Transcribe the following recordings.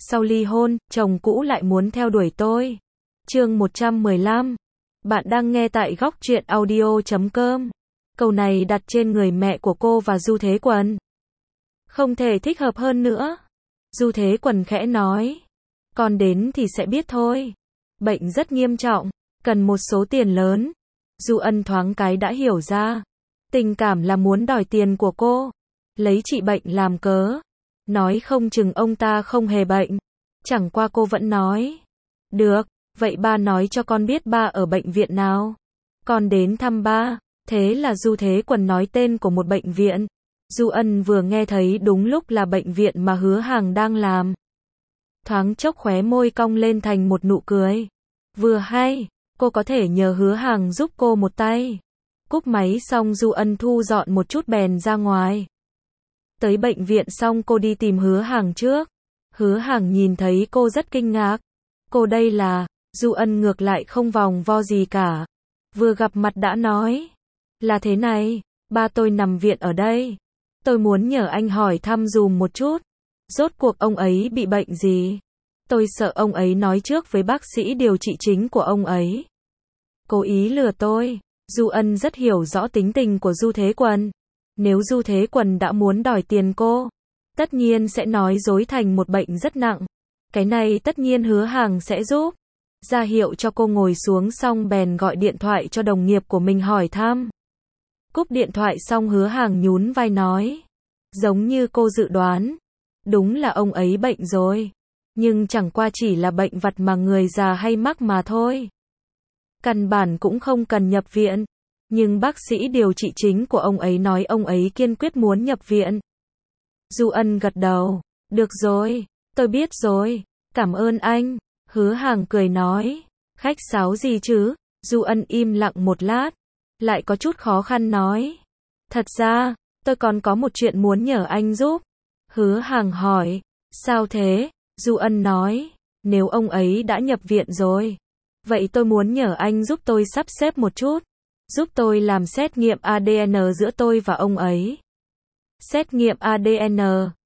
sau ly hôn, chồng cũ lại muốn theo đuổi tôi. Chương 115. Bạn đang nghe tại góc truyện audio.com. Câu này đặt trên người mẹ của cô và Du Thế Quần. Không thể thích hợp hơn nữa. Du Thế Quần khẽ nói. Con đến thì sẽ biết thôi. Bệnh rất nghiêm trọng, cần một số tiền lớn. Du Ân thoáng cái đã hiểu ra. Tình cảm là muốn đòi tiền của cô. Lấy trị bệnh làm cớ. Nói không chừng ông ta không hề bệnh. Chẳng qua cô vẫn nói. Được, vậy ba nói cho con biết ba ở bệnh viện nào. Con đến thăm ba. Thế là Du Thế Quần nói tên của một bệnh viện. Du Ân vừa nghe thấy đúng lúc là bệnh viện mà Hứa Hàng đang làm. Thoáng chốc khóe môi cong lên thành một nụ cười. Vừa hay, cô có thể nhờ Hứa Hàng giúp cô một tay. Cúp máy xong Du Ân thu dọn một chút bèn ra ngoài. Tới bệnh viện xong cô đi tìm Hứa Hàng trước. Hứa Hàng nhìn thấy cô rất kinh ngạc. Cô đây là, Du Ân ngược lại không vòng vo gì cả. Vừa gặp mặt đã nói. Là thế này, ba tôi nằm viện ở đây. Tôi muốn nhờ anh hỏi thăm dùm một chút. Rốt cuộc ông ấy bị bệnh gì? Tôi sợ ông ấy nói trước với bác sĩ điều trị chính của ông ấy. Cố ý lừa tôi. Du Ân rất hiểu rõ tính tình của Du Thế Quần. Nếu Du Thế Quần đã muốn đòi tiền cô, tất nhiên sẽ nói dối thành một bệnh rất nặng. Cái này tất nhiên Hứa Hàng sẽ giúp. Ra hiệu cho cô ngồi xuống xong bèn gọi điện thoại cho đồng nghiệp của mình hỏi thăm. Cúp điện thoại xong Hứa Hàng nhún vai nói. Giống như cô dự đoán. Đúng là ông ấy bệnh rồi. Nhưng chẳng qua chỉ là bệnh vặt mà người già hay mắc mà thôi. Căn bản cũng không cần nhập viện. Nhưng bác sĩ điều trị chính của ông ấy nói ông ấy kiên quyết muốn nhập viện. Du Ân gật đầu. Được rồi, tôi biết rồi. Cảm ơn anh. Hứa Hàng cười nói. Khách sáo gì chứ? Du Ân im lặng một lát. Lại có chút khó khăn nói. Thật ra, tôi còn có một chuyện muốn nhờ anh giúp. Hứa Hàng hỏi. Sao thế? Du Ân nói. Nếu ông ấy đã nhập viện rồi. Vậy tôi muốn nhờ anh giúp tôi sắp xếp một chút. Giúp tôi làm xét nghiệm ADN giữa tôi và ông ấy. Xét nghiệm ADN.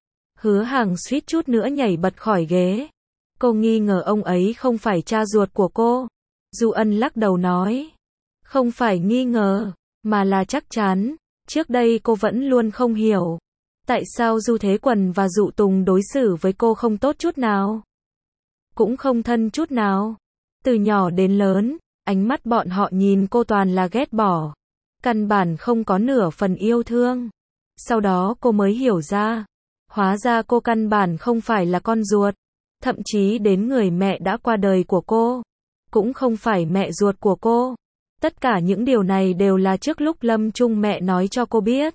Hứa Hàng suýt chút nữa nhảy bật khỏi ghế. Cô nghi ngờ ông ấy không phải cha ruột của cô. Du Ân lắc đầu nói. Không phải nghi ngờ, mà là chắc chắn. Trước đây cô vẫn luôn không hiểu. Tại sao Du Thế Quần và Dụ Tùng đối xử với cô không tốt chút nào? Cũng không thân chút nào. Từ nhỏ đến lớn, ánh mắt bọn họ nhìn cô toàn là ghét bỏ. Căn bản không có nửa phần yêu thương. Sau đó cô mới hiểu ra. Hóa ra cô căn bản không phải là con ruột. Thậm chí đến người mẹ đã qua đời của cô. Cũng không phải mẹ ruột của cô. Tất cả những điều này đều là trước lúc lâm chung mẹ nói cho cô biết.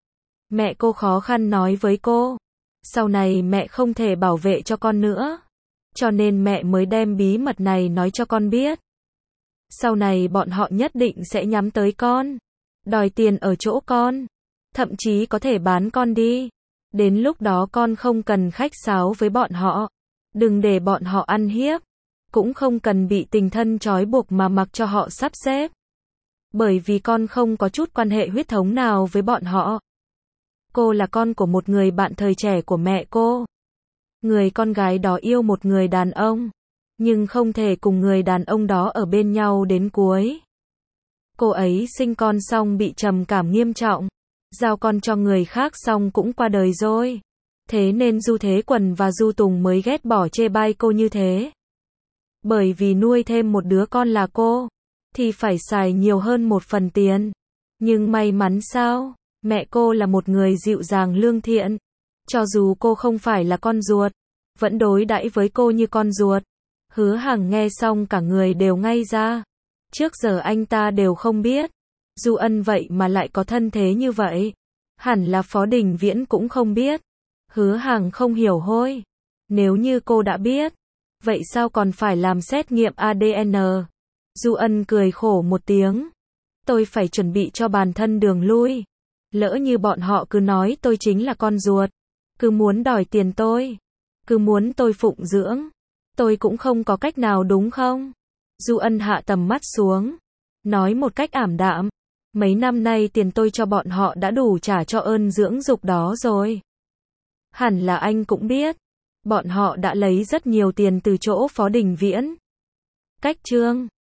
Mẹ cô khó khăn nói với cô. Sau này mẹ không thể bảo vệ cho con nữa. Cho nên mẹ mới đem bí mật này nói cho con biết. Sau này bọn họ nhất định sẽ nhắm tới con. Đòi tiền ở chỗ con. Thậm chí có thể bán con đi. Đến lúc đó con không cần khách sáo với bọn họ. Đừng để bọn họ ăn hiếp. Cũng không cần bị tình thân trói buộc mà mặc cho họ sắp xếp. Bởi vì con không có chút quan hệ huyết thống nào với bọn họ. Cô là con của một người bạn thời trẻ của mẹ cô. Người con gái đó yêu một người đàn ông. Nhưng không thể cùng người đàn ông đó ở bên nhau đến cuối. Cô ấy sinh con xong bị trầm cảm nghiêm trọng. Giao con cho người khác xong cũng qua đời rồi. Thế nên Du Thế Quần và Du Tùng mới ghét bỏ chê bai cô như thế. Bởi vì nuôi thêm một đứa con là cô, thì phải xài nhiều hơn một phần tiền. Nhưng may mắn sao? Mẹ cô là một người dịu dàng lương thiện. Cho dù cô không phải là con ruột, vẫn đối đãi với cô như con ruột. Hứa Hàng nghe xong cả người đều ngay ra. Trước giờ anh ta đều không biết. Du Ân vậy mà lại có thân thế như vậy. Hẳn là Phó Đình Viễn cũng không biết. Hứa Hàng không hiểu hôi. Nếu như cô đã biết, vậy sao còn phải làm xét nghiệm ADN? Du Ân cười khổ một tiếng. Tôi phải chuẩn bị cho bản thân đường lui. Lỡ như bọn họ cứ nói tôi chính là con ruột. Cứ muốn đòi tiền tôi. Cứ muốn tôi phụng dưỡng. Tôi cũng không có cách nào đúng không? Du Ân hạ tầm mắt xuống. Nói một cách ảm đạm. Mấy năm nay tiền tôi cho bọn họ đã đủ trả cho ơn dưỡng dục đó rồi. Hẳn là anh cũng biết. Bọn họ đã lấy rất nhiều tiền từ chỗ Phó Đình Viễn. Cách chương